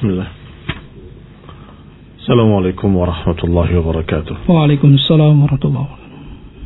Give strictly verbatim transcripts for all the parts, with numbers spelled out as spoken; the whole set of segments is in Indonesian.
Bismillah. Assalamualaikum warahmatullahi wabarakatuh. Waalaikumsalam warahmatullahi wabarakatuh.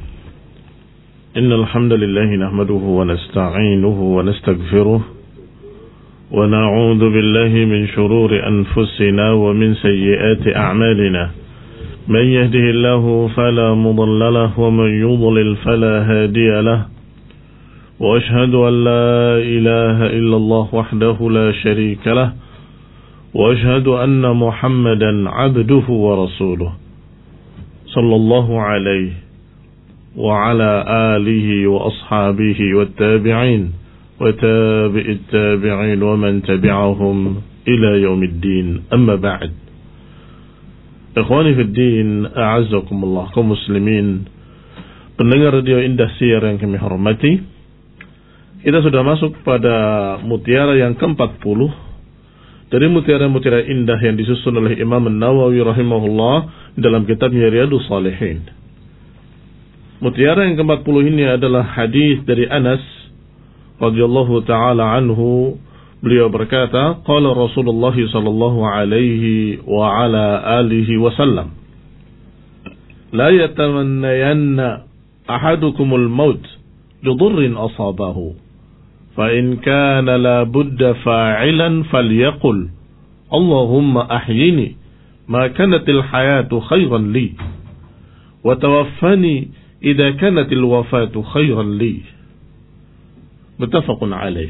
Innal hamdalillah nahmaduhu wa nasta'inuhu wa nastaghfiruh wa na'udzu billahi min shururi anfusina wa min sayyiati a'malina. Man yahdihillahu fala mudilla lahu wa man yudlil fala hadiya lahu. Wa ashhadu an la ilaha illallah wahdahu la sharika lahu. وأشهد أن محمدا عبده ورسوله صلى الله عليه وعلى آله وأصحابه والتابعين وتابع التابعين ومن تبعهم إلى يوم الدين أما بعد إخواني في الدين أعزكم الله kaum muslimin pendengar radio Indah Siar yang kami hormati, kita sudah masuk pada mutiara yang keempat puluh dari mutiara-mutiara indah yang disusun oleh Imam An-Nawawi rahimahullah dalam kitabnya Riyadhus Shalihin. Mutiara yang keempat puluh ini adalah hadis dari Anas radhiyallahu taala anhu. Beliau berkata, qala Rasulullah sallallahu alaihi wa ala alihi wasallam, la yatamannayanna ahadukumul maut lidurrin asabahu. فإن كان لا بد فاعلا فليقل اللهم أحيني ما كانت الحياة خيرا لي وتوفني إذا كانت الوفاة خيرا لي. متفق عليه.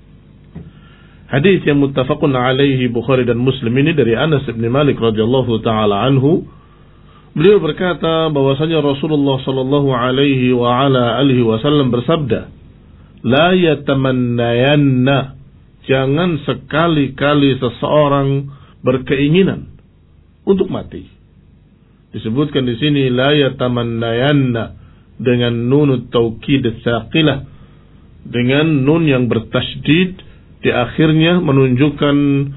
Hadis yang muttafaqun alaihi Bukhari dan Muslim ini dari Anas bin Malik radhiyallahu taala anhu. Beliau berkata bahwasanya Rasulullah sallallahu alaihi wa ala alihi wasallam bersabda, la yatamannayanna, jangan sekali-kali seseorang berkeinginan untuk mati. Disebutkan di sini la yatamannayanna dengan nun taukid tsaqilah, dengan nun yang bertasydid di akhirnya menunjukkan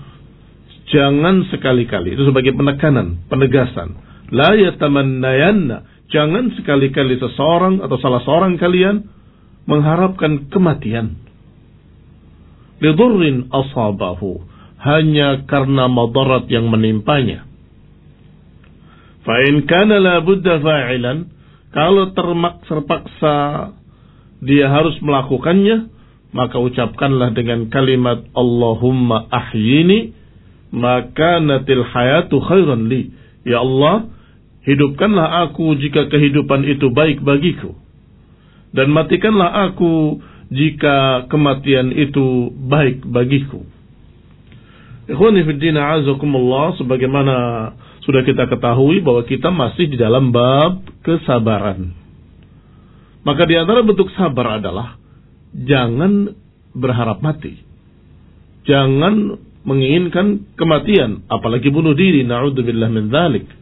jangan sekali-kali. Itu sebagai penekanan, penegasan. La yatamannayanna, jangan sekali-kali seseorang atau salah seorang kalian mengharapkan kematian. Lidurrin asabahu, hanya karena madarat yang menimpanya. Fa in kana la budda fa'ilan, kalau terpaksa dia harus melakukannya, maka ucapkanlah dengan kalimat Allahumma ahyini maka natil hayatu khairan li. Ya Allah, hidupkanlah aku jika kehidupan itu baik bagiku, dan matikanlah aku jika kematian itu baik bagiku. Ikhwani fi din a'azakumullah, sebagaimana sudah kita ketahui bahwa kita masih di dalam bab kesabaran. Maka di antara bentuk sabar adalah jangan berharap mati. Jangan menginginkan kematian, apalagi bunuh diri, na'udzubillah min dzalik.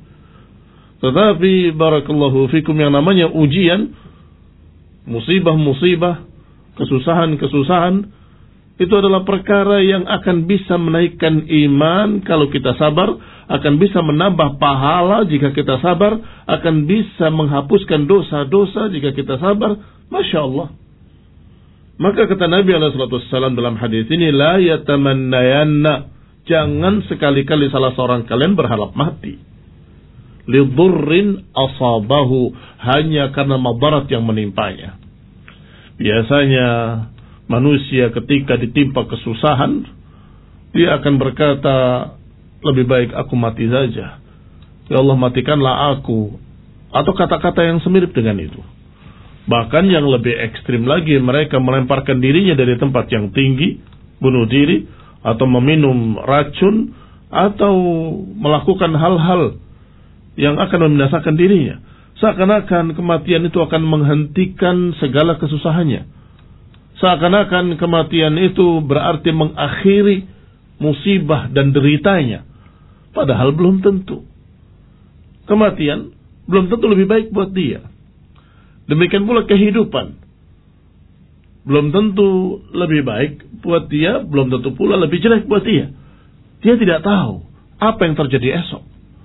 Tetapi barakallahu fikum, yang namanya ujian, musibah-musibah, kesusahan-kesusahan, itu adalah perkara yang akan bisa menaikkan iman kalau kita sabar, akan bisa menambah pahala jika kita sabar, akan bisa menghapuskan dosa-dosa jika kita sabar. Masya Allah. Maka kata Nabi alaihi salatu wassalam dalam hadis ini, la yatamannayanna, jangan sekali-kali salah seorang kalian berharap mati. Lidurrin asabahu, hanya karena madarat yang menimpanya. Biasanya manusia ketika ditimpa kesusahan, dia akan berkata, lebih baik aku mati saja. Ya Allah, matikanlah aku. Atau kata-kata yang semirip dengan itu. Bahkan yang lebih ekstrim lagi, mereka melemparkan dirinya dari tempat yang tinggi, bunuh diri, atau meminum racun, atau melakukan hal-hal yang akan membinasakan dirinya. Seakan-akan kematian itu akan menghentikan segala kesusahannya. Seakan-akan kematian itu berarti mengakhiri musibah dan deritanya. Padahal belum tentu. Kematian belum tentu lebih baik buat dia. Demikian pula kehidupan belum tentu lebih baik buat dia, belum tentu pula lebih jelek buat dia. Dia tidak tahu apa yang terjadi esok.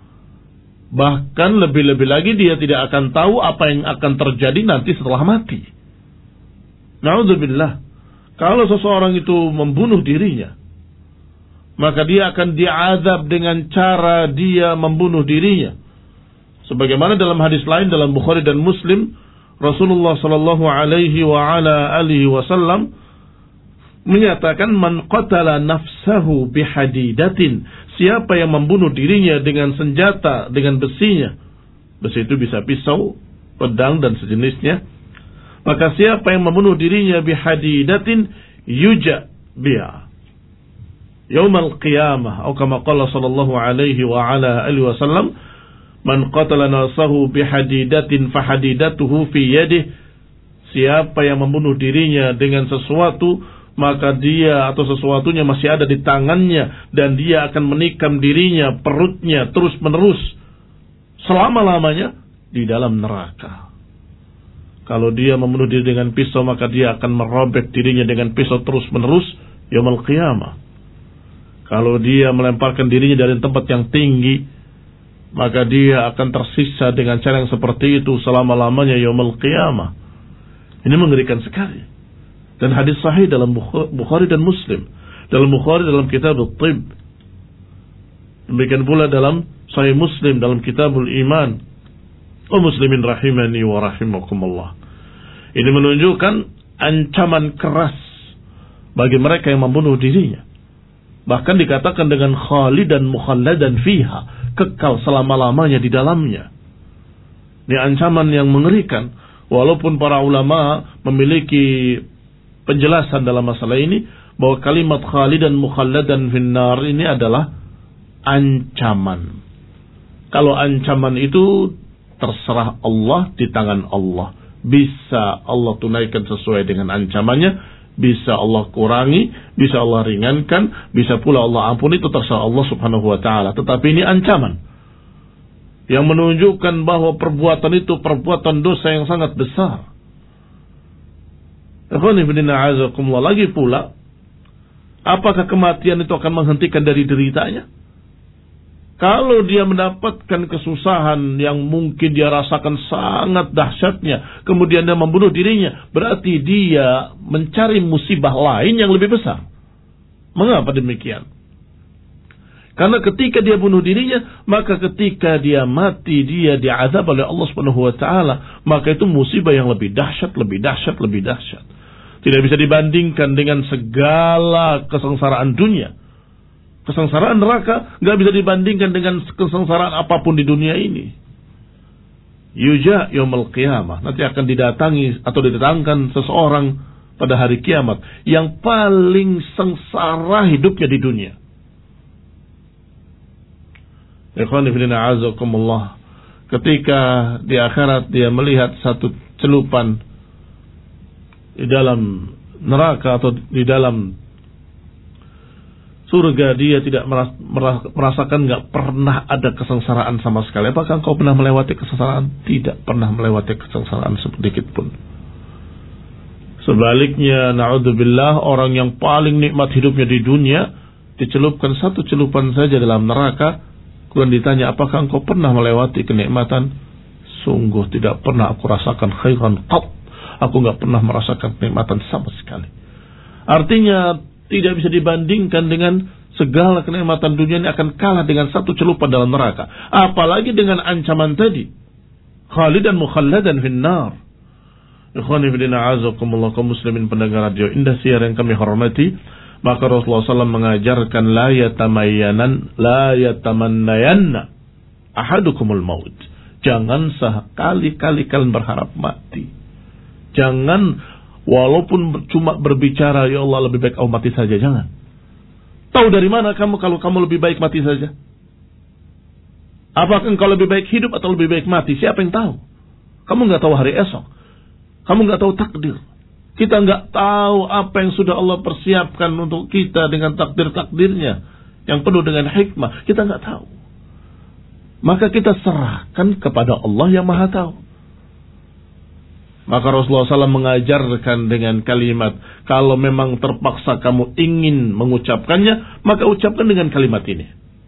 Bahkan lebih-lebih lagi dia tidak akan tahu apa yang akan terjadi nanti setelah mati. Na'udzubillah. Kalau seseorang itu membunuh dirinya, maka dia akan diazab dengan cara dia membunuh dirinya. Sebagaimana dalam hadis lain dalam Bukhari dan Muslim, Rasulullah sallallahu alaihi wa ala alihi wasallam menyatakan, man qatala nafsahu bihadidatin, siapa yang membunuh dirinya dengan senjata, dengan besinya, besi itu bisa pisau, pedang dan sejenisnya, maka siapa yang membunuh dirinya bihadidatin yuja biha yaumal qiyamah, atau kama qala sallallahu alaihi wa ala alihi wasallam, man qatala nafsahu bihadidatin fahadidatuhu fi yadihi, siapa yang membunuh dirinya dengan sesuatu, maka dia atau sesuatunya masih ada di tangannya, dan dia akan menikam dirinya, perutnya terus menerus selama-lamanya di dalam neraka. Kalau dia membunuh diri dengan pisau, maka dia akan merobek dirinya dengan pisau terus menerus yaumul qiyamah. Kalau dia melemparkan dirinya dari tempat yang tinggi, maka dia akan tersiksa dengan cara yang seperti itu selama-lamanya yaumul qiyamah. Ini mengerikan sekali. Dan hadis sahih dalam Bukhari dan Muslim. Dalam Bukhari dalam kitab At-Tib. Demikian pula dalam Sahih Muslim dalam Kitabul Iman. Wa muslimin rahimani wa rahimakumullah. Ini menunjukkan ancaman keras bagi mereka yang membunuh dirinya. Bahkan dikatakan dengan khalidan mukhalladan fiha, kekal selama-lamanya di dalamnya. Ini ancaman yang mengerikan. Walaupun para ulama memiliki penjelasan dalam masalah ini, bahwa kalimat khalidan mukhalladan finnar ini adalah ancaman. Kalau ancaman itu terserah Allah, di tangan Allah. Bisa Allah tunaikan sesuai dengan ancamannya, bisa Allah kurangi, bisa Allah ringankan, bisa pula Allah ampuni, itu terserah Allah subhanahu wa ta'ala. Tetapi ini ancaman yang menunjukkan bahwa perbuatan itu perbuatan dosa yang sangat besar. Lagi pula, apakah kematian itu akan menghentikan dari deritanya? Kalau dia mendapatkan kesusahan yang mungkin dia rasakan sangat dahsyatnya, kemudian dia membunuh dirinya, berarti dia mencari musibah lain yang lebih besar. Mengapa demikian? Karena ketika dia bunuh dirinya, maka ketika dia mati, dia diazab oleh Allah Subhanahu wa taala, maka itu musibah yang lebih dahsyat, lebih dahsyat, lebih dahsyat. Tidak bisa dibandingkan dengan segala kesengsaraan dunia. Kesengsaraan neraka nggak bisa dibandingkan dengan kesengsaraan apapun di dunia ini. Yuja yaumul qiyamah, nanti akan didatangi atau didatangkan seseorang pada hari kiamat yang paling sengsara hidupnya di dunia. Ikhwan fillah azakumullah, ketika di akhirat dia melihat satu celupan di dalam neraka atau di dalam surga, dia tidak merasakan, nggak pernah ada kesengsaraan sama sekali. Apakah engkau pernah melewati kesengsaraan? Tidak pernah melewati kesengsaraan sedikit pun. Sebaliknya, na'udzubillah, orang yang paling nikmat hidupnya di dunia dicelupkan satu celupan saja dalam neraka, kemudian ditanya, apakah engkau pernah melewati kenikmatan? Sungguh tidak pernah aku rasakan khairan qat. Aku nggak pernah merasakan kenikmatan sama sekali. Artinya tidak bisa dibandingkan dengan segala kenikmatan dunia ini, akan kalah dengan satu celupan dalam neraka. Apalagi dengan ancaman tadi, khalidan mukhalladan finnar. Ikhwani fillah azakumullah, kaum muslimin pendengar radio Indah Siar yang kami hormati, maka Rasulullah shallallahu alaihi wasallam mengajarkan la yatamayyanan la yatamannayanna ahadukumul maut. Jangan sekali-kali kalian berharap mati. Jangan walaupun cuma berbicara, ya Allah lebih baik aku mati saja, jangan. Tahu dari mana kamu kalau kamu lebih baik mati saja? Apakah engkau lebih baik hidup atau lebih baik mati? Siapa yang tahu? Kamu nggak tahu hari esok. Kamu nggak tahu takdir. Kita nggak tahu apa yang sudah Allah persiapkan untuk kita dengan takdir-takdirnya yang penuh dengan hikmah. Kita nggak tahu. Maka kita serahkan kepada Allah yang Maha Tahu. Maka Rasulullah shallallahu alaihi wasallam mengajarkan dengan kalimat, kalau memang terpaksa kamu ingin mengucapkannya, maka ucapkan dengan kalimat ini.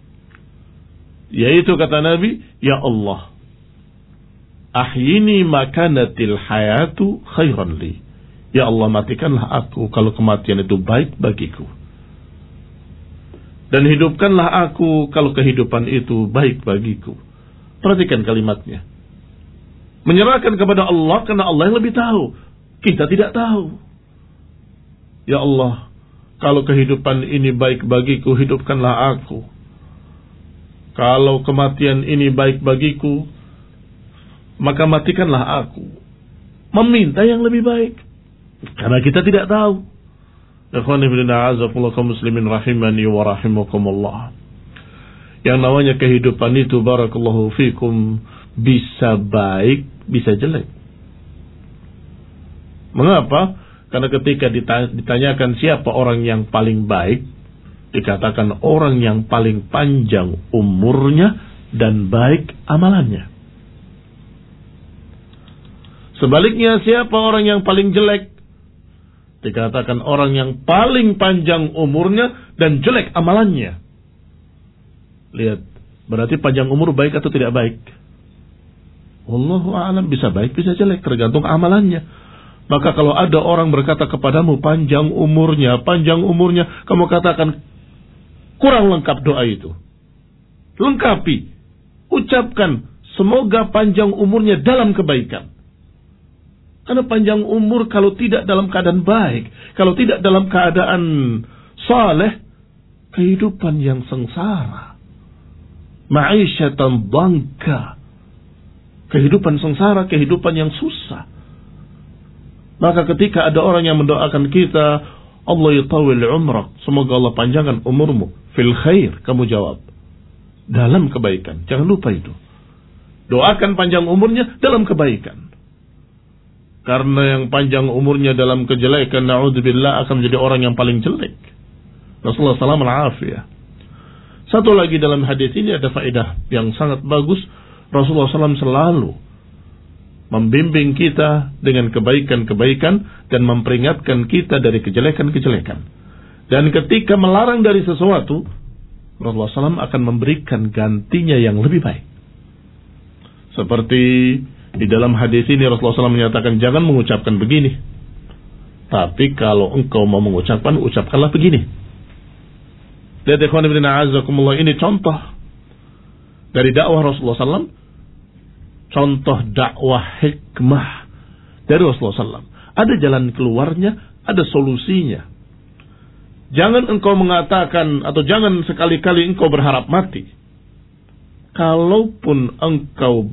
Yaitu kata Nabi, ya Allah, ahyini makanatil hayatu khairan li. Ya Allah, matikanlah aku kalau kematian itu baik bagiku. Dan hidupkanlah aku kalau kehidupan itu baik bagiku. Perhatikan kalimatnya. Menyerahkan kepada Allah karena Allah yang lebih tahu. Kita tidak tahu. Ya Allah, kalau kehidupan ini baik bagiku, hidupkanlah aku. Kalau kematian ini baik bagiku, maka matikanlah aku. Meminta yang lebih baik. Karena kita tidak tahu. Ikhwani fillah, azakumullah kaum muslimin rahimani wa rahimakumullah. Yang namanya kehidupan itu, barakallahu fikum, bisa baik, bisa jelek. Mengapa? Karena ketika ditanyakan siapa orang yang paling baik, dikatakan orang yang paling panjang umurnya dan baik amalannya. Sebaliknya, siapa orang yang paling jelek? Dikatakan orang yang paling panjang umurnya dan jelek amalannya. Lihat, berarti panjang umur baik atau tidak baik? Wallahu a'lam, bisa baik, bisa jelek, tergantung amalannya. Maka kalau ada orang berkata kepadamu panjang umurnya, panjang umurnya, kamu katakan kurang lengkap doa itu. Lengkapi, ucapkan semoga panjang umurnya dalam kebaikan. Karena panjang umur kalau tidak dalam keadaan baik, kalau tidak dalam keadaan saleh, kehidupan yang sengsara. Ma'isyatan dhanka. Kehidupan sengsara, kehidupan yang susah. Maka ketika ada orang yang mendoakan kita, Allah yutawil umrak, semoga Allah panjangkan umurmu, fil khair, kamu jawab, dalam kebaikan. Jangan lupa itu. Doakan panjang umurnya dalam kebaikan. Karena yang panjang umurnya dalam kejelekan, na'udzubillah, akan menjadi orang yang paling jelek. Rasulullah sallallahu alaihi wasallam. Satu lagi dalam hadis ini ada faedah yang sangat bagus. Rasulullah sallallahu alaihi wasallam selalu membimbing kita dengan kebaikan-kebaikan dan memperingatkan kita dari kejelekan-kejelekan. Dan ketika melarang dari sesuatu, Rasulullah sallallahu alaihi wasallam akan memberikan gantinya yang lebih baik. Seperti di dalam hadis ini Rasulullah sallallahu alaihi wasallam menyatakan, jangan mengucapkan begini. Tapi kalau engkau mau mengucapkan, ucapkanlah begini. Lihat ikhwan ibn a'azakumullah, ini contoh dari dakwah Rasulullah sallallahu alaihi wasallam. Contoh dakwah hikmah dari Rasulullah sallallahu alaihi wasallam. Ada jalan keluarnya, ada solusinya. Jangan engkau mengatakan, atau jangan sekali-kali engkau berharap mati. Kalaupun engkau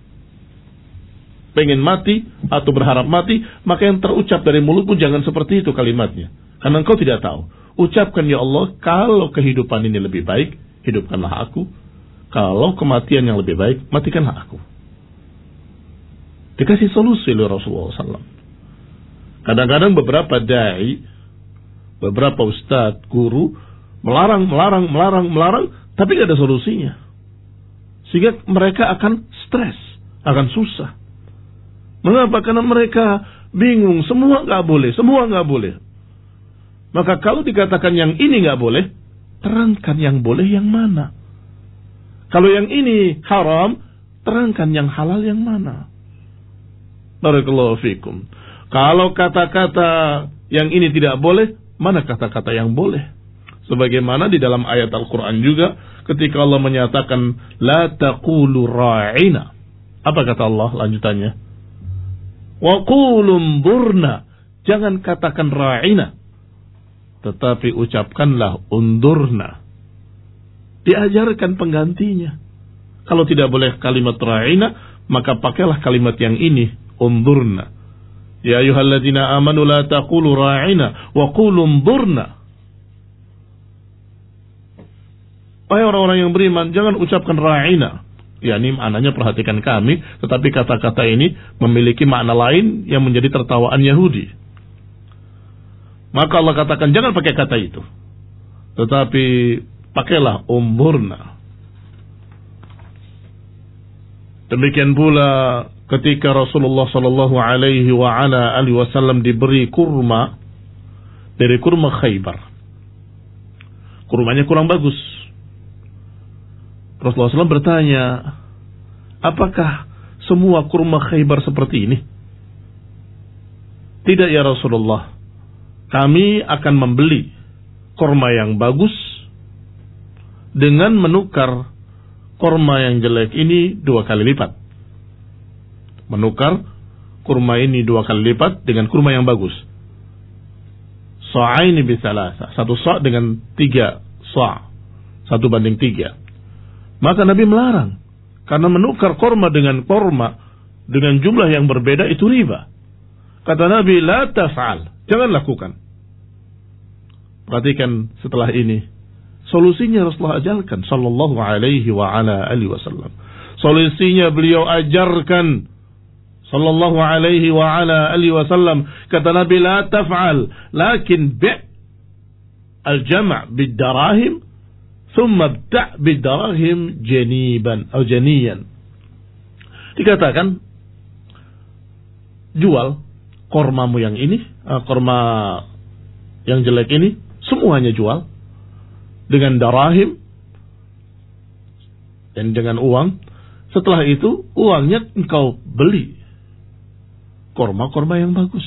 pengen mati atau berharap mati, maka yang terucap dari mulutmu jangan seperti itu kalimatnya. Karena engkau tidak tahu. Ucapkan, ya Allah, kalau kehidupan ini lebih baik, hidupkanlah aku. Kalau kematian yang lebih baik, matikanlah aku. Dikasih solusi oleh Rasulullah sallallahu alaihi wasallam. Kadang-kadang beberapa da'i, beberapa ustadz, guru, melarang, melarang, melarang, melarang, tapi tidak ada solusinya. Sehingga mereka akan stres, akan susah. Mengapa? Karena mereka bingung, semua nggak boleh, semua nggak boleh. Maka kalau dikatakan yang ini nggak boleh, terangkan yang boleh yang mana. Kalau yang ini haram, terangkan yang halal yang mana. Barakallahu fikum. Kalau kata-kata yang ini tidak boleh, mana kata-kata yang boleh? Sebagaimana di dalam ayat Al-Quran juga, ketika Allah menyatakan, la taqulu ra'ina. Apa kata Allah lanjutannya? Wa qulum burna. Jangan katakan ra'ina, tetapi ucapkanlah undurna. Diajarkan penggantinya. Kalau tidak boleh kalimat ra'ina, maka pakailah kalimat yang ini, undurna. Ya ayyuhalladzina amanu la taqulu ra'ina wa qulu undurna. Wahai orang-orang yang beriman, jangan ucapkan ra'ina. Ya, ini maknanya perhatikan kami, tetapi kata-kata ini memiliki makna lain yang menjadi tertawaan Yahudi. Maka Allah katakan jangan pakai kata itu, tetapi pakailah umburna. Demikian pula ketika Rasulullah sallallahu alaihi wa ala alihi wasallam diberi kurma dari kurma Khaybar. Kurmanya kurang bagus. Rasulullah sallallahu alaihi wasallam bertanya, apakah semua kurma Khaybar seperti ini? Tidak ya Rasulullah, kami akan membeli kurma yang bagus dengan menukar kurma yang jelek ini dua kali lipat. Menukar kurma ini dua kali lipat dengan kurma yang bagus. Sa'aini bisalasa, satu sa' dengan tiga sa', satu banding tiga. Maka Nabi melarang, karena menukar kurma dengan kurma dengan jumlah yang berbeda itu riba. Kata Nabi, la taf'al, jangan lakukan. Perhatikan setelah ini, solusinya Rasulullah ajarkan sallallahu alaihi wa ala alihi wasallam. Solusinya beliau ajarkan sallallahu alaihi wa ala alihi wasallam. Kata Nabi, la taf'al, lakin bi' al-jam' bid-darahim thumma bta' bid-darahim janiban atau janiyan. Dikatakan, jual kormamu yang ini, korma yang jelek ini, semuanya jual dengan darahim dan dengan uang. Setelah itu uangnya engkau beli korma-korma yang bagus.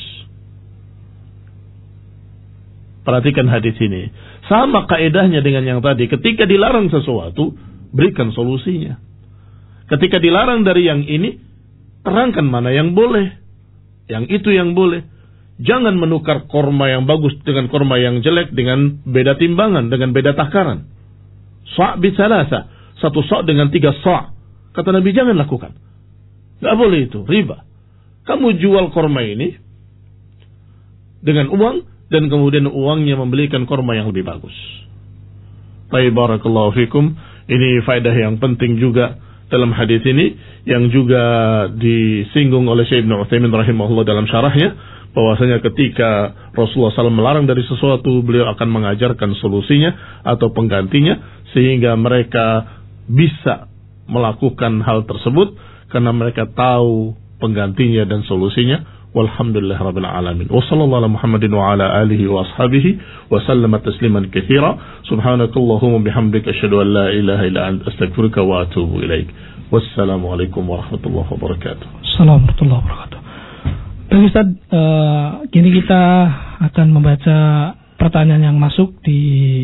Perhatikan hadis ini. Sama kaedahnya dengan yang tadi. Ketika dilarang sesuatu, berikan solusinya. Ketika dilarang dari yang ini, terangkan mana yang boleh, yang itu yang boleh. Jangan menukar korma yang bagus dengan korma yang jelek dengan beda timbangan, dengan beda takaran. Sa' bisalasa, satu sa' dengan tiga sa'. Kata Nabi, jangan lakukan. Gak boleh itu, riba. Kamu jual korma ini dengan uang, dan kemudian uangnya membelikan korma yang lebih bagus. Baik, barakallahu fikum. Ini faedah yang penting juga dalam hadis ini, yang juga disinggung oleh Syekh Ibnu Utsaimin rahimahullah dalam syarahnya, bahwasanya ketika Rasulullah shallallahu alaihi wasallam melarang dari sesuatu, beliau akan mengajarkan solusinya atau penggantinya, sehingga mereka bisa melakukan hal tersebut karena mereka tahu penggantinya dan solusinya. Walhamdulillah rabbil alamin. Wa sallallahu ala Muhammadin wa ala alihi wa ashabihi wa sallama tasliman katsira. Subhanakallahumma bihamdika asyhadu an la ilaha illa anta astaghfiruka wa atubu ilaik. Wassalamu alaikum warahmatullahi wabarakatuh. Assalamualaikum warahmatullahi wabarakatuh. Baik Ustaz, uh, kini kita akan membaca pertanyaan yang masuk di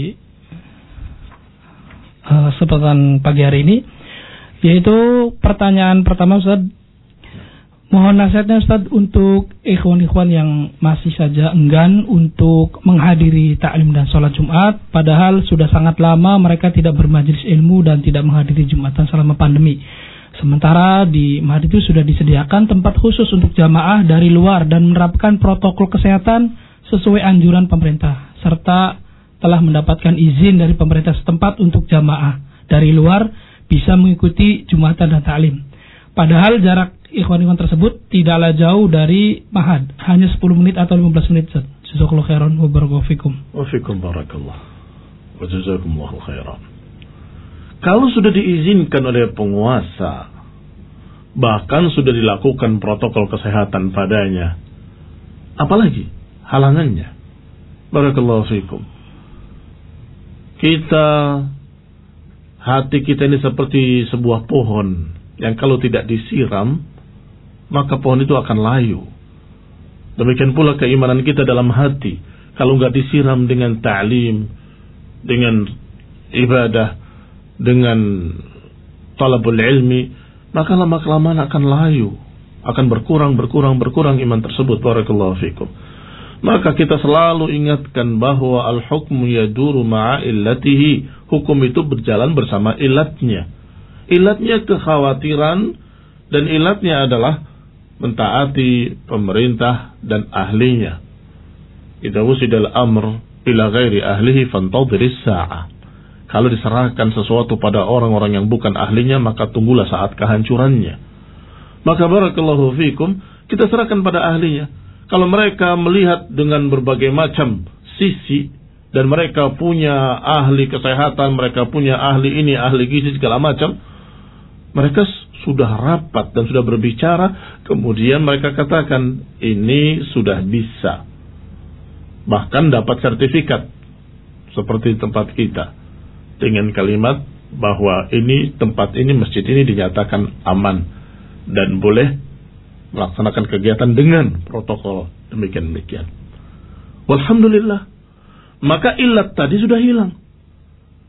uh, kesempatan pagi hari ini, yaitu pertanyaan pertama Ustaz. Mohon nasihatnya Ustaz untuk ikhwan-ikhwan yang masih saja enggan untuk menghadiri taklim dan sholat Jumat, padahal sudah sangat lama mereka tidak bermajelis ilmu dan tidak menghadiri Jumatan selama pandemi. Sementara di masjid itu sudah disediakan tempat khusus untuk jamaah dari luar dan menerapkan protokol kesehatan sesuai anjuran pemerintah, serta telah mendapatkan izin dari pemerintah setempat untuk jamaah dari luar bisa mengikuti Jumatan dan taklim. Padahal jarak ikhwan-ikhwan tersebut tidaklah jauh dari mahad, hanya sepuluh menit atau lima belas menit. Jazakallahu khairan wa barakallahu fikum. Wa fikum barakallah. Wa jazakumullahu khairan. Kalau sudah diizinkan oleh penguasa, bahkan sudah dilakukan protokol kesehatan padanya, apalagi halangannya? Barakallahu fikum. Kita, hati kita ini seperti sebuah pohon yang kalau tidak disiram, maka pohon itu akan layu. Demikian pula keimanan kita dalam hati, kalau nggak disiram dengan ta'lim, dengan ibadah, dengan talabul ilmi, maka lama-kelamaan akan layu, akan berkurang, berkurang, berkurang iman tersebut. Barakallahu fikum. Maka kita selalu ingatkan bahwa al-hukmu yaduru ma'a illatihi. Hukum itu berjalan bersama ilatnya. Ilatnya kekhawatiran, dan ilatnya adalah mentaati pemerintah dan ahlinya. Idza wusidal amr ila ghairi ahlihi fantadhiris sa'ah. Kalau diserahkan sesuatu pada orang-orang yang bukan ahlinya, maka tunggulah saat kehancurannya. Maka barakallahu fikum, kita serahkan pada ahlinya. Kalau mereka melihat dengan berbagai macam sisi, dan mereka punya ahli kesehatan, mereka punya ahli ini, ahli gizi, segala macam, mereka sudah rapat dan sudah berbicara, kemudian mereka katakan, ini sudah bisa. Bahkan dapat sertifikat, seperti tempat kita, dengan kalimat bahwa ini tempat ini, masjid ini dinyatakan aman dan boleh melaksanakan kegiatan dengan protokol demikian-demikian. Walhamdulillah. Maka ilat tadi sudah hilang.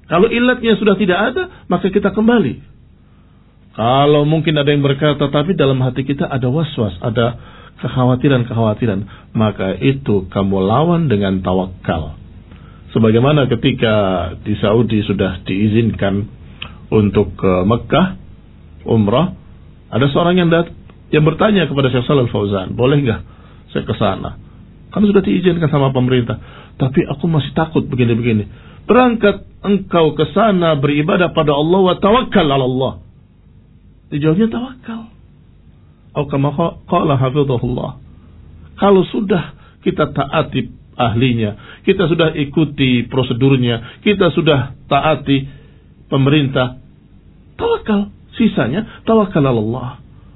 Kalau ilatnya sudah tidak ada, maka kita kembali. Kalau mungkin ada yang berkata, tapi dalam hati kita ada was-was, ada kekhawatiran-kekhawatiran, maka itu kamu lawan dengan tawakal. Sebagaimana ketika di Saudi sudah diizinkan untuk ke Mekah, umrah, ada seorang yang dat- yang bertanya kepada Syekh Shalal Fauzan, boleh nggak saya ke sana? Kan sudah diizinkan sama pemerintah, tapi aku masih takut begini-begini. Berangkat engkau ke sana beribadah pada Allah wa tawakkal ala Allah. Dijawabnya tawakal. Atau kama qala hafizahullah. Kalau sudah kita taati ahlinya, kita sudah ikuti prosedurnya, kita sudah taati pemerintah, tawakal. Sisanya tawakal ala Allah.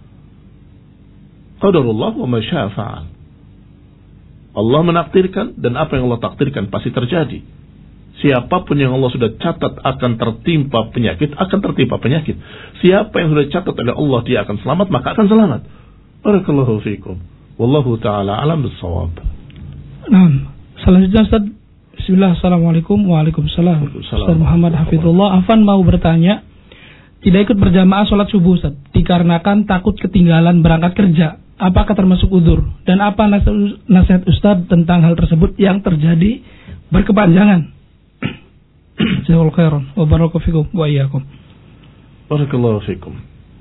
Qadarullah wa ma syaa fa'al. Allah menakdirkan, dan apa yang Allah takdirkan pasti terjadi. Siapapun yang Allah sudah catat akan tertimpa penyakit, akan tertimpa penyakit. Siapa yang sudah catat oleh Allah dia akan selamat, maka akan selamat. Barakallahu fiikum. Wallahu ta'ala alam bis-shawab. Nah, selanjutnya Ustaz. Bismillah, assalamualaikum. Waalaikumsalam. Ustaz Muhammad Hafizullah Afan mau bertanya, tidak ikut berjamaah sholat subuh Ustaz, dikarenakan takut ketinggalan berangkat kerja. Apakah termasuk udzur? Dan apa nasihat Ustaz tentang hal tersebut yang terjadi berkepanjangan? Jazakallahu khairan wa barakallahu fikum wa iyyakum. Barakallahu fikum.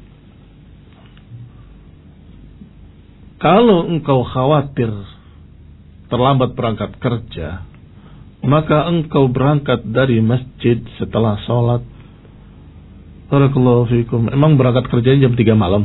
Kalau engkau khawatir terlambat berangkat kerja, maka engkau berangkat dari masjid setelah sholat. Barakallahu fikum. Emang berangkat kerjanya jam tiga malam.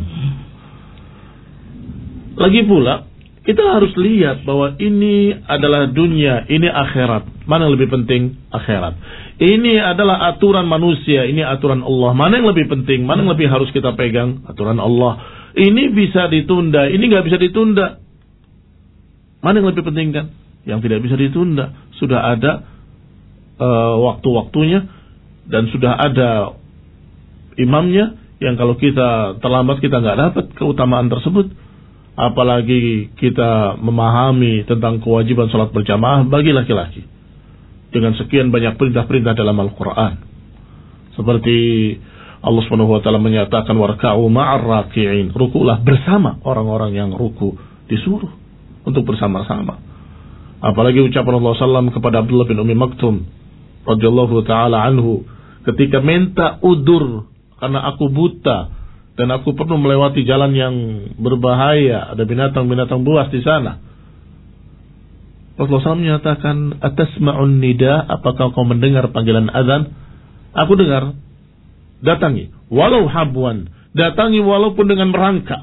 Lagi pula, kita harus lihat bahwa ini adalah dunia, ini akhirat. Mana yang lebih penting? Akhirat. Ini adalah aturan manusia, ini aturan Allah. Mana yang lebih penting? Mana yang lebih harus kita pegang? Aturan Allah. Ini bisa ditunda, ini nggak bisa ditunda. Mana yang lebih penting kan? Yang tidak bisa ditunda. Sudah ada uh, waktu-waktunya, dan sudah ada imamnya, yang kalau kita terlambat kita nggak dapat keutamaan tersebut. Apalagi kita memahami tentang kewajiban sholat berjamaah bagi laki-laki dengan sekian banyak perintah-perintah dalam Al-Quran. Seperti Allah subhanahu wa taala menyatakan warka'u ma'ar raki'in, rukulah bersama orang-orang yang ruku, disuruh untuk bersama-sama. Apalagi ucapan Allah sallallahu alaihi wasallam kepada Abdullah bin Ummi Maktum radhiyallahu taala anhu ketika minta udur karena aku buta dan aku perlu melewati jalan yang berbahaya, ada binatang-binatang buas di sana. Rasulullah shallallahu alaihi wasallam menyatakan, atasma'un nida, apakah kau mendengar panggilan azan? Aku dengar. Datangi, walau habwan, datangi walaupun dengan merangkak.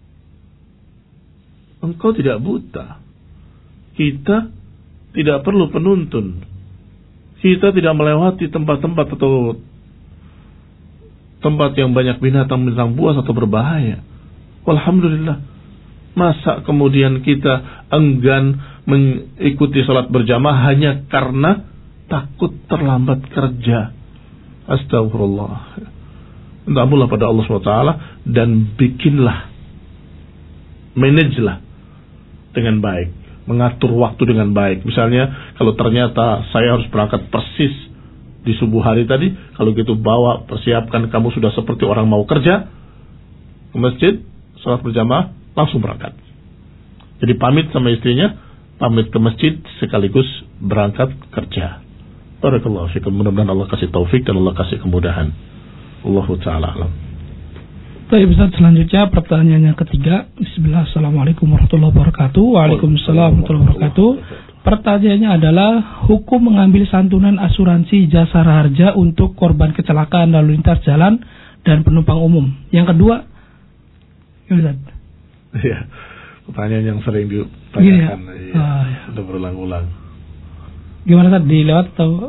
Engkau tidak buta. Kita tidak perlu penuntun. Kita tidak melewati tempat-tempat atau tempat yang banyak binatang-binatang buas atau berbahaya. Alhamdulillah. Masa kemudian kita enggan mengikuti sholat berjamaah hanya karena takut terlambat kerja? Astagfirullah. Mintalah pada Allah subhanahu wa taala dan bikinlah, manajelah dengan baik, mengatur waktu dengan baik. Misalnya kalau ternyata saya harus berangkat persis di subuh hari tadi, kalau gitu bawa, persiapkan, kamu sudah seperti orang mau kerja ke masjid, sholat berjamaah, langsung berangkat. Jadi pamit sama istrinya, pamit ke masjid sekaligus berangkat kerja. Barakallahu fikum. Mudah-mudahan Allah kasih taufik dan Allah kasih kemudahan. Allahu ta'ala alam. Baik Ustaz, selanjutnya pertanyaannya ketiga. Bismillah, assalamualaikum warahmatullahi wabarakatuh. Waalaikumsalam warahmatullahi wabarakatuh. Pertanyaannya adalah hukum mengambil santunan asuransi jasa harja untuk korban kecelakaan lalu lintas jalan dan penumpang umum. Yang kedua, ya, ya, pertanyaan yang sering ditanyakan, ya, ya, ah, ya. Sudah berulang-ulang. Gimana tadi, dilewat atau?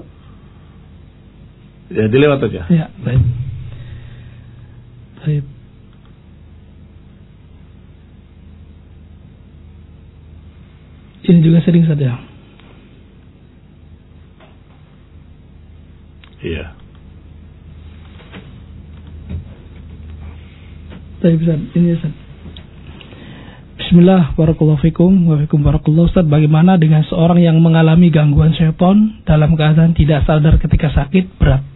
Ya, dilewat aja. Ya, baik. Baik. Ini juga sering saja. Iya. Baik Ustaz, ini Ustaz. Bismillah, barakallahu fikum, wa fikum barakallahu Ustaz. Bagaimana dengan seorang yang mengalami gangguan syaitan dalam keadaan tidak sadar ketika sakit berat?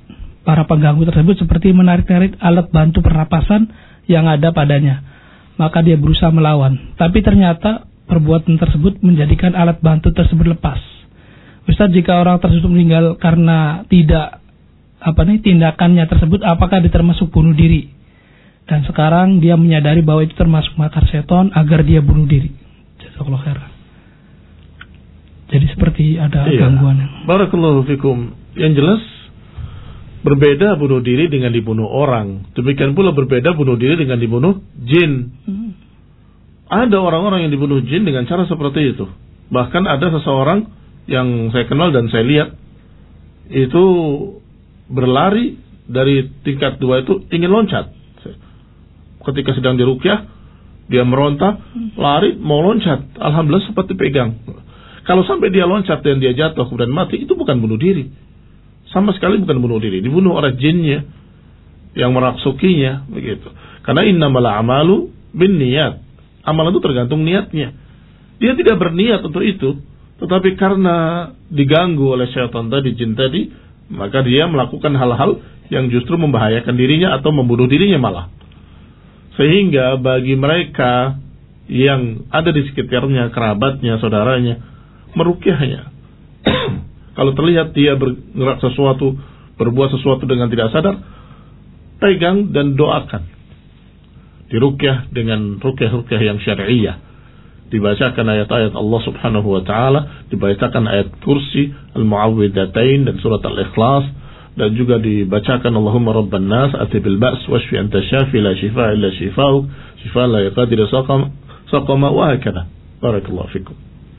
para pengganggu tersebut seperti menarik-narik alat bantu pernapasan yang ada padanya. Maka dia berusaha melawan. Tapi ternyata perbuatan tersebut menjadikan alat bantu tersebut lepas. Ustaz, jika orang tersebut meninggal karena tidak apa nih tindakannya tersebut, apakah dia termasuk bunuh diri? Dan sekarang dia menyadari bahwa itu termasuk makar setan agar dia bunuh diri. Jazakallahu khairan. Jadi seperti ada iya. gangguan. Barakallahu fikum. Yang jelas berbeda bunuh diri dengan dibunuh orang. Demikian pula berbeda bunuh diri dengan dibunuh jin. Hmm. Ada orang-orang yang dibunuh jin dengan cara seperti itu. Bahkan ada seseorang yang saya kenal dan saya lihat itu berlari dari tingkat dua itu ingin loncat. Ketika sedang diruqyah, dia meronta, lari mau loncat. Alhamdulillah sempat dipegang. Kalau sampai dia loncat dan dia jatuh kemudian mati, itu bukan bunuh diri. Sama sekali bukan bunuh diri, dibunuh oleh jinnya yang merasukinya, begitu. Karena innamal a'malu binniyat. Amalan itu tergantung niatnya. Dia tidak berniat untuk itu, tetapi karena diganggu oleh syaitan tadi, jin tadi, maka dia melakukan hal-hal yang justru membahayakan dirinya atau membunuh dirinya malah. Sehingga bagi mereka yang ada di sekitarnya, kerabatnya, saudaranya, meruqyahnya. Kalau terlihat dia bergerak sesuatu, berbuat sesuatu dengan tidak sadar, pegang dan doakan. Diruqyah dengan ruqyah-ruqyah yang syar'iyah. Dibacakan ayat-ayat Allah Subhanahu wa taala, dibacakan ayat kursi, al-mu'awwidhatain dan surat al-ikhlas, dan juga dibacakan Allahumma rabban nas ati bil ba's washfi anta syafi la shifaa illa shifaa'uk shifaa la yaqdiru saqam saqama wa hakadha. Barakallahu fikum.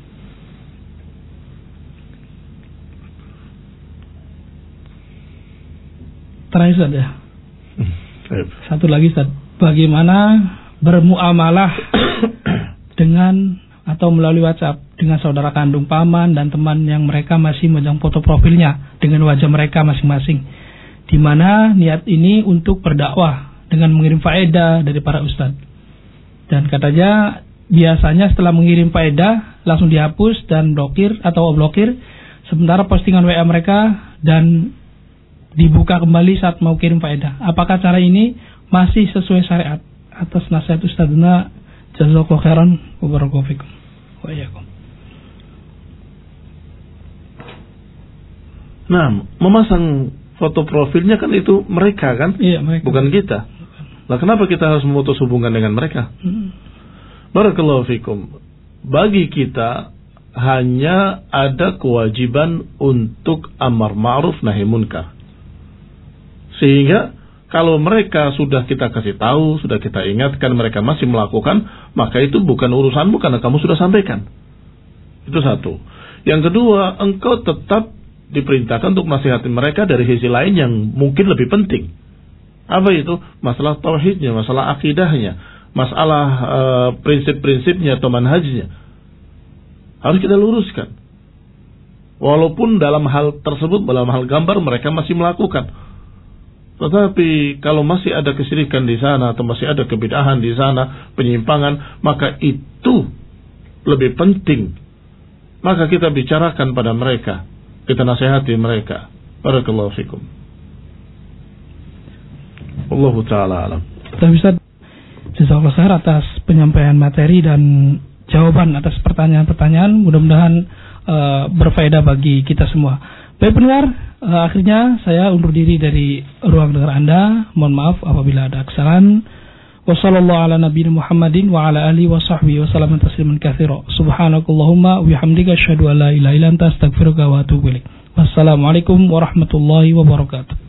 Terakhir ya. Satu lagi Ustaz, bagaimana bermuamalah dengan atau melalui WhatsApp dengan saudara kandung, paman dan teman yang mereka masih memegang foto profilnya dengan wajah mereka masing-masing, di mana niat ini untuk berdakwah dengan mengirim faedah dari para ustadz. Dan katanya biasanya setelah mengirim faedah langsung dihapus dan blokir atau blokir, sementara postingan W A mereka dan dibuka kembali saat mau kirim faedah. Apakah cara ini masih sesuai syariat? Atas nasihat ustadzna, jazakallahu khairan wa barakallahu fikum wa iyyakum. Nah, memasang foto profilnya kan itu mereka kan? Iya, mereka. Bukan kita. Lah kenapa kita harus memutus hubungan dengan mereka? Hmm. Barakallahu fikum. Bagi kita hanya ada kewajiban untuk amar ma'ruf nahi munkar. Sehingga kalau mereka sudah kita kasih tahu, sudah kita ingatkan, mereka masih melakukan, maka itu bukan urusanmu karena kamu sudah sampaikan. Itu satu. Yang kedua, engkau tetap diperintahkan untuk nasihati mereka dari sisi lain yang mungkin lebih penting. Apa itu? Masalah tauhidnya, masalah akidahnya, masalah uh, prinsip-prinsipnya atau manhajnya. Harus kita luruskan. Walaupun dalam hal tersebut, dalam hal gambar mereka masih melakukan. Tetapi kalau masih ada kesyirikan di sana atau masih ada kebid'ahan di sana, penyimpangan, maka itu lebih penting. Maka kita bicarakan pada mereka, kita nasihati mereka. Barakallahu fikum. Wallahu ta'ala alam. Kita bisa jazakallahu khair atas penyampaian materi dan jawaban atas pertanyaan-pertanyaan. Mudah-mudahan uh, berfaedah bagi kita semua. Baik pendengar, uh, akhirnya saya undur diri dari ruang dengar Anda. Mohon maaf apabila ada kesalahan. Wassallallahu ala nabiyina Muhammadin wa ala alihi wa sahbihi wa sallam tasliman katsira. Subhanakallahumma wa bihamdika asyhadu an la ilaha illa anta astaghfiruka wa atubu ilaik. Wassalamualaikum warahmatullahi wabarakatuh.